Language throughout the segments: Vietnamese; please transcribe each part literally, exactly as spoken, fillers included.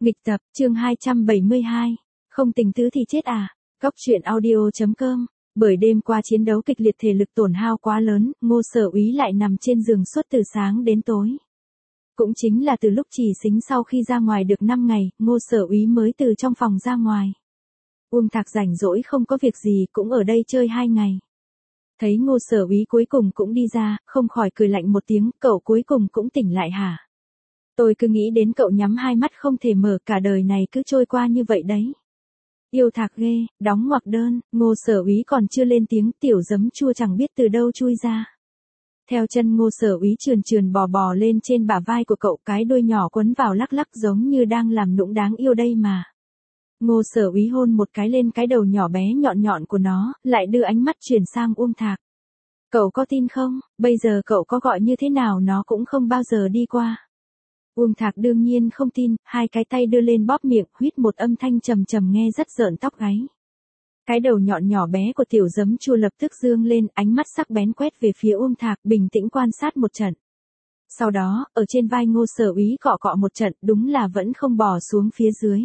Nghịch tập, chương hai trăm bảy mươi hai. Không tình tứ thì chết à? Cóc truyện audio chấm com. Bởi đêm qua chiến đấu kịch liệt, thể lực tổn hao quá lớn, Ngô Sở Úy lại nằm trên giường suốt từ sáng đến tối. Cũng chính là từ lúc Trì Xính sau khi ra ngoài được năm ngày, Ngô Sở Úy mới từ trong phòng ra ngoài. Uông Thạc rảnh rỗi không có việc gì cũng ở đây chơi hai ngày. Thấy Ngô Sở Úy cuối cùng cũng đi ra, không khỏi cười lạnh một tiếng, cậu cuối cùng cũng tỉnh lại hả? Tôi cứ nghĩ đến cậu nhắm hai mắt không thể mở, cả đời này cứ trôi qua như vậy đấy. Yêu Thạc ghê, đóng ngoặc đơn, Ngô Sở Úy còn chưa lên tiếng, tiểu giấm chua chẳng biết từ đâu chui ra. Theo chân Ngô Sở Úy trườn trườn bò bò lên trên bả vai của cậu, cái đuôi nhỏ quấn vào lắc lắc giống như đang làm nũng đáng yêu đây mà. Ngô Sở Úy hôn một cái lên cái đầu nhỏ bé nhọn nhọn của nó, lại đưa ánh mắt chuyển sang Uông Thạc. Cậu có tin không, bây giờ cậu có gọi như thế nào nó cũng không bao giờ đi qua. Uông Thạc đương nhiên không tin, hai cái tay đưa lên bóp miệng, huýt một âm thanh trầm trầm nghe rất rợn tóc gáy. Cái đầu nhọn nhỏ bé của tiểu giấm chua lập tức dương lên, ánh mắt sắc bén quét về phía Uông Thạc, bình tĩnh quan sát một trận. Sau đó, ở trên vai Ngô Sở Úy cọ cọ một trận, đúng là vẫn không bò xuống phía dưới.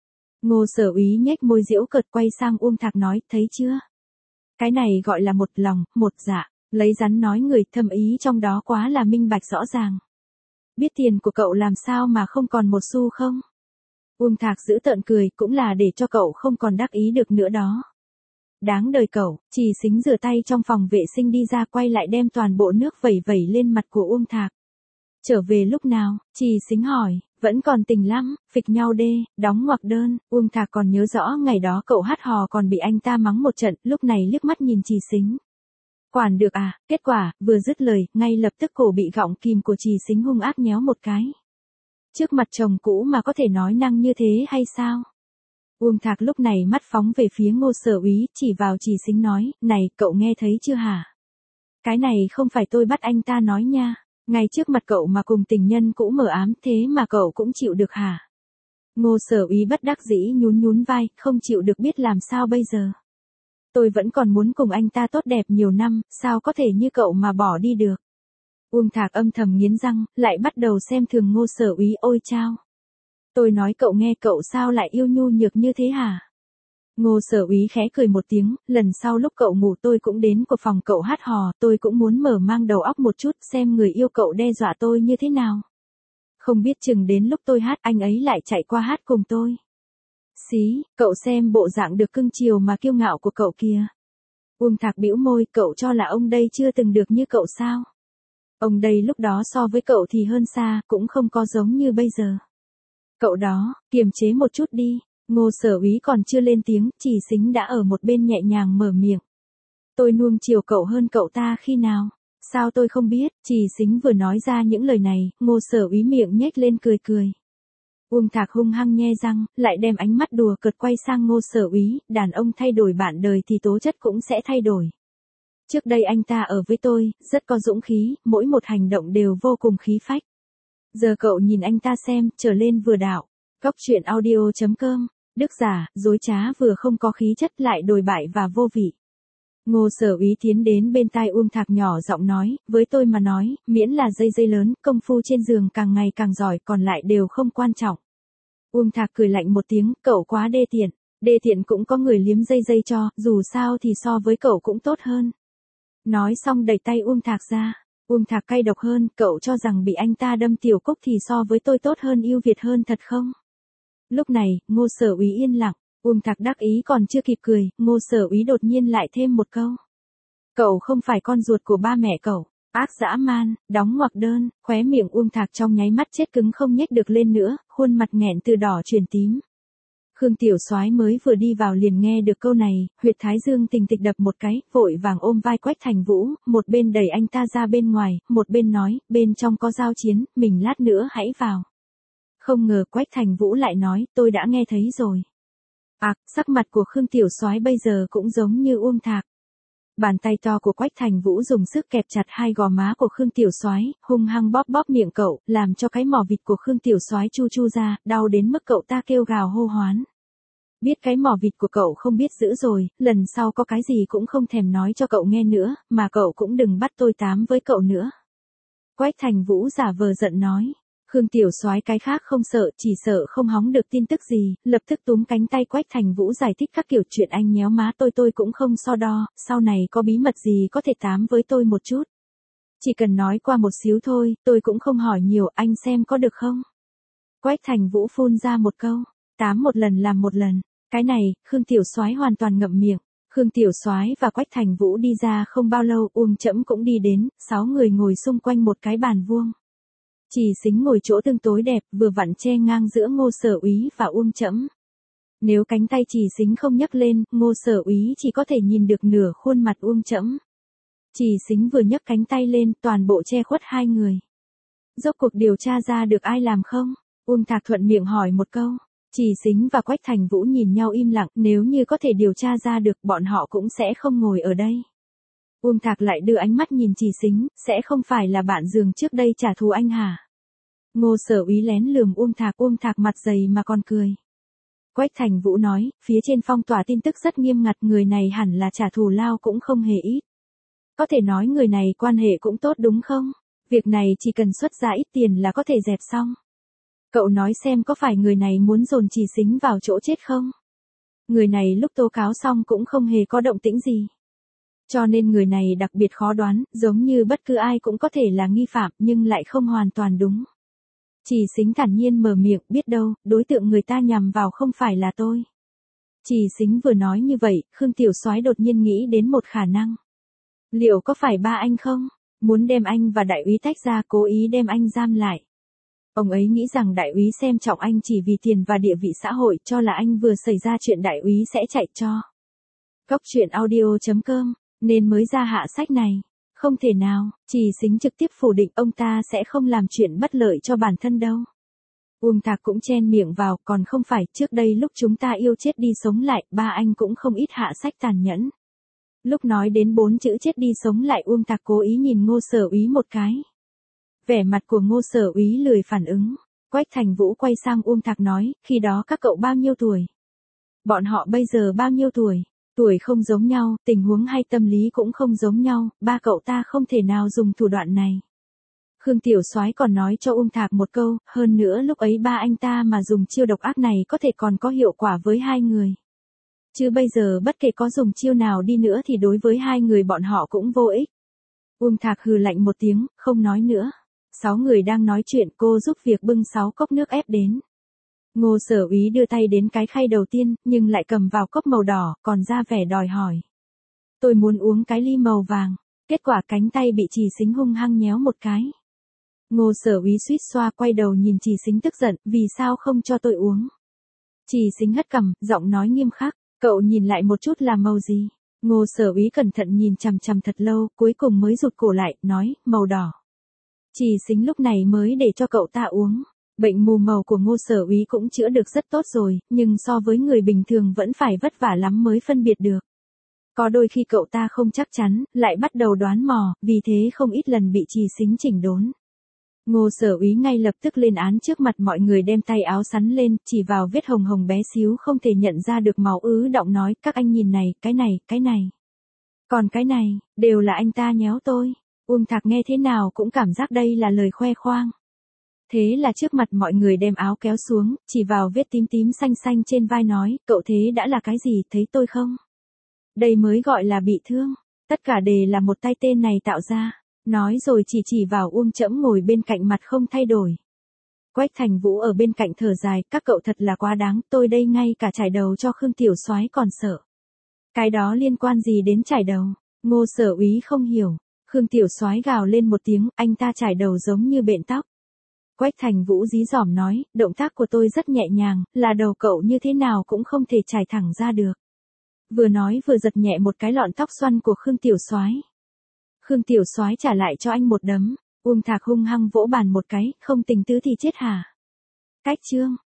Ngô Sở Úy nhếch môi giễu cợt quay sang Uông Thạc nói, thấy chưa? Cái này gọi là một lòng, một dạ, lấy rắn nói người, thâm ý trong đó quá là minh bạch rõ ràng. Biết tiền của cậu làm sao mà không còn một xu không? Uông Thạc giữ tợn cười, cũng là để cho cậu không còn đắc ý được nữa đó. Đáng đời cậu. Trì Xính rửa tay trong phòng vệ sinh đi ra, quay lại đem toàn bộ nước vẩy vẩy lên mặt của Uông Thạc. Trở về lúc nào? Trì Xính hỏi. Vẫn còn tỉnh lắm, phịch nhau đê, đóng ngoặc đơn. Uông Thạc còn nhớ rõ ngày đó cậu hát hò còn bị anh ta mắng một trận, lúc này liếc mắt nhìn Trì Xính. Quản được à? Kết quả, vừa dứt lời, ngay lập tức cổ bị gọng kìm của Trì Xính hung ác nhéo một cái. Trước mặt chồng cũ mà có thể nói năng như thế hay sao? Uông Thạc lúc này mắt phóng về phía Ngô Sở Úy, chỉ vào Trì Xính nói, này, cậu nghe thấy chưa hả? Cái này không phải tôi bắt anh ta nói nha. Ngay trước mặt cậu mà cùng tình nhân cũ mờ ám, thế mà cậu cũng chịu được hả? Ngô Sở Úy bất đắc dĩ nhún nhún vai, không chịu được biết làm sao bây giờ. Tôi vẫn còn muốn cùng anh ta tốt đẹp nhiều năm, sao có thể như cậu mà bỏ đi được. Uông Thạc âm thầm nghiến răng, lại bắt đầu xem thường Ngô Sở Úy, ôi chao. Tôi nói cậu nghe, cậu sao lại yêu nhu nhược như thế hả? Ngô Sở Úy khẽ cười một tiếng, lần sau lúc cậu ngủ tôi cũng đến của phòng cậu hát hò, tôi cũng muốn mở mang đầu óc một chút xem người yêu cậu đe dọa tôi như thế nào. Không biết chừng đến lúc tôi hát anh ấy lại chạy qua hát cùng tôi. Xí, cậu xem bộ dạng được cưng chiều mà kiêu ngạo của cậu kìa. Uông Thạc bĩu môi, cậu cho là ông đây chưa từng được như cậu sao? Ông đây lúc đó so với cậu thì hơn xa, cũng không có giống như bây giờ. Cậu đó, kiềm chế một chút đi. Ngô Sở Úy còn chưa lên tiếng, Trì Xính đã ở một bên nhẹ nhàng mở miệng. Tôi nuông chiều cậu hơn cậu ta khi nào? Sao tôi không biết? Trì Xính vừa nói ra những lời này, Ngô Sở Úy miệng nhếch lên cười cười. Uông Thạc hung hăng nhe răng, lại đem ánh mắt đùa cợt quay sang Ngô Sở Úy, đàn ông thay đổi bạn đời thì tố chất cũng sẽ thay đổi. Trước đây anh ta ở với tôi, rất có dũng khí, mỗi một hành động đều vô cùng khí phách. Giờ cậu nhìn anh ta xem, trở lên vừa đạo. Cóc truyện audio chấm com. Đức giả, dối trá vừa không có khí chất lại đồi bại và vô vị. Ngô Sở Úy tiến đến bên tai Uông Thạc nhỏ giọng nói, với tôi mà nói, miễn là dây dây lớn, công phu trên giường càng ngày càng giỏi, còn lại đều không quan trọng. Uông Thạc cười lạnh một tiếng, cậu quá đê tiện. Đê tiện cũng có người liếm dây dây cho, dù sao thì so với cậu cũng tốt hơn. Nói xong đẩy tay Uông Thạc ra. Uông Thạc cay độc hơn, cậu cho rằng bị anh ta đâm tiểu cúc thì so với tôi tốt hơn, ưu việt hơn thật không? Lúc này, Ngô Sở Úy yên lặng, Uông Thạc đắc ý còn chưa kịp cười, Ngô Sở Úy đột nhiên lại thêm một câu. Cậu không phải con ruột của ba mẹ cậu, ác dã man, đóng ngoặc đơn, khóe miệng Uông Thạc trong nháy mắt chết cứng không nhếch được lên nữa, khuôn mặt nghẹn từ đỏ chuyển tím. Khương Tiểu Soái mới vừa đi vào liền nghe được câu này, huyệt thái dương tình tịch đập một cái, vội vàng ôm vai Quách Thành Vũ, một bên đẩy anh ta ra bên ngoài, một bên nói, bên trong có giao chiến, mình lát nữa hãy vào. Không ngờ Quách Thành Vũ lại nói, tôi đã nghe thấy rồi. À, sắc mặt của Khương Tiểu Soái bây giờ cũng giống như Uông Thạc. Bàn tay to của Quách Thành Vũ dùng sức kẹp chặt hai gò má của Khương Tiểu Soái, hung hăng bóp bóp miệng cậu, làm cho cái mỏ vịt của Khương Tiểu Soái chu chu ra, đau đến mức cậu ta kêu gào hô hoán. Biết cái mỏ vịt của cậu không biết giữ rồi, lần sau có cái gì cũng không thèm nói cho cậu nghe nữa, mà cậu cũng đừng bắt tôi tám với cậu nữa. Quách Thành Vũ giả vờ giận nói. Khương Tiểu Soái cái khác không sợ, chỉ sợ không hóng được tin tức gì, lập tức túm cánh tay Quách Thành Vũ giải thích các kiểu chuyện anh nhéo má tôi tôi cũng không so đo, sau này có bí mật gì có thể tám với tôi một chút. Chỉ cần nói qua một xíu thôi, tôi cũng không hỏi nhiều, anh xem có được không? Quách Thành Vũ phun ra một câu, tám một lần làm một lần, cái này, Khương Tiểu Soái hoàn toàn ngậm miệng. Khương Tiểu Soái và Quách Thành Vũ đi ra không bao lâu, Uông Trẫm cũng đi đến, sáu người ngồi xung quanh một cái bàn vuông. Trì Xính ngồi chỗ tương tối đẹp, vừa vặn che ngang giữa Ngô Sở Úy và Uông Trẫm. Nếu cánh tay Trì Xính không nhấc lên, Ngô Sở Úy chỉ có thể nhìn được nửa khuôn mặt Uông Trẫm. Trì Xính vừa nhấc cánh tay lên, toàn bộ che khuất hai người. Rốt cuộc điều tra ra được ai làm không? Uông Thạc thuận miệng hỏi một câu. Trì Xính và Quách Thành Vũ nhìn nhau im lặng, nếu như có thể điều tra ra được, bọn họ cũng sẽ không ngồi ở đây. Uông Thạc lại đưa ánh mắt nhìn Trì Xính, sẽ không phải là bạn giường trước đây trả thù anh hả? Ngô Sở Úy lén lườm Uông Thạc, Uông Thạc mặt dày mà còn cười. Quách Thành Vũ nói, phía trên phong tỏa tin tức rất nghiêm ngặt, người này hẳn là trả thù lao cũng không hề ít. Có thể nói người này quan hệ cũng tốt đúng không? Việc này chỉ cần xuất ra ít tiền là có thể dẹp xong. Cậu nói xem có phải người này muốn dồn Trì Xính vào chỗ chết không? Người này lúc tố cáo xong cũng không hề có động tĩnh gì. Cho nên người này đặc biệt khó đoán, giống như bất cứ ai cũng có thể là nghi phạm nhưng lại không hoàn toàn đúng. Trì Xính thản nhiên mở miệng, biết đâu, đối tượng người ta nhằm vào không phải là tôi. Trì Xính vừa nói như vậy, Khương Tiểu Soái đột nhiên nghĩ đến một khả năng. Liệu có phải ba anh không? Muốn đem anh và đại úy tách ra, cố ý đem anh giam lại. Ông ấy nghĩ rằng đại úy xem trọng anh chỉ vì tiền và địa vị xã hội, cho là anh vừa xảy ra chuyện đại úy sẽ chạy cho. Cốc truyện audio chấm com, nên mới ra hạ sách này. Không thể nào, Trì Xính trực tiếp phủ định ông ta sẽ không làm chuyện bất lợi cho bản thân đâu. Uông Thạc cũng chen miệng vào, còn không phải, trước đây lúc chúng ta yêu chết đi sống lại, ba anh cũng không ít hạ sách tàn nhẫn. Lúc nói đến bốn chữ chết đi sống lại, Uông Thạc cố ý nhìn Ngô Sở Úy một cái. Vẻ mặt của Ngô Sở Úy lười phản ứng. Quách Thành Vũ quay sang Uông Thạc nói, khi đó các cậu bao nhiêu tuổi? Bọn họ bây giờ bao nhiêu tuổi? Tuổi không giống nhau, tình huống hay tâm lý cũng không giống nhau, ba cậu ta không thể nào dùng thủ đoạn này. Khương Tiểu Soái còn nói cho Uông Thạc một câu, hơn nữa lúc ấy ba anh ta mà dùng chiêu độc ác này có thể còn có hiệu quả với hai người. Chứ bây giờ bất kể có dùng chiêu nào đi nữa thì đối với hai người bọn họ cũng vô ích. Uông Thạc hừ lạnh một tiếng, không nói nữa. Sáu người đang nói chuyện, cô giúp việc bưng sáu cốc nước ép đến. Ngô Sở Úy đưa tay đến cái khay đầu tiên, nhưng lại cầm vào cốc màu đỏ, còn ra vẻ đòi hỏi. Tôi muốn uống cái ly màu vàng. Kết quả cánh tay bị Trì Xính hung hăng nhéo một cái. Ngô Sở Úy suýt xoa quay đầu nhìn Trì Xính tức giận, vì sao không cho tôi uống? Trì Xính hất cằm, giọng nói nghiêm khắc, cậu nhìn lại một chút là màu gì? Ngô Sở Úy cẩn thận nhìn chằm chằm thật lâu, cuối cùng mới rụt cổ lại, nói, màu đỏ. Trì Xính lúc này mới để cho cậu ta uống. Bệnh mù màu của Ngô Sở Úy cũng chữa được rất tốt rồi, nhưng so với người bình thường vẫn phải vất vả lắm mới phân biệt được. Có đôi khi cậu ta không chắc chắn, lại bắt đầu đoán mò, vì thế không ít lần bị Trì Xính chỉnh đốn. Ngô Sở Úy ngay lập tức lên án trước mặt mọi người, đem tay áo sắn lên, chỉ vào vết hồng hồng bé xíu không thể nhận ra được máu ứ động nói, các anh nhìn này, cái này, cái này. Còn cái này, đều là anh ta nhéo tôi. Uông Thạc nghe thế nào cũng cảm giác đây là lời khoe khoang. Thế là trước mặt mọi người đem áo kéo xuống, chỉ vào vết tím tím xanh xanh trên vai nói, cậu thế đã là cái gì, thấy tôi không? Đây mới gọi là bị thương, tất cả đều là một tay tên này tạo ra. Nói rồi chỉ chỉ vào Uông Trẫm ngồi bên cạnh mặt không thay đổi. Quách Thành Vũ ở bên cạnh thở dài, các cậu thật là quá đáng, tôi đây ngay cả chải đầu cho Khương Tiểu Soái còn sợ. Cái đó liên quan gì đến chải đầu? Ngô Sở Úy không hiểu. Khương Tiểu Soái gào lên một tiếng, anh ta chải đầu giống như bện tóc. Quách Thành Vũ dí dỏm nói, động tác của tôi rất nhẹ nhàng, là đầu cậu như thế nào cũng không thể chải thẳng ra được. Vừa nói vừa giật nhẹ một cái lọn tóc xoăn của Khương Tiểu Soái. Khương Tiểu Soái trả lại cho anh một đấm. Uông Thạc hung hăng vỗ bàn một cái, không tình tứ thì chết hả? Cách chương.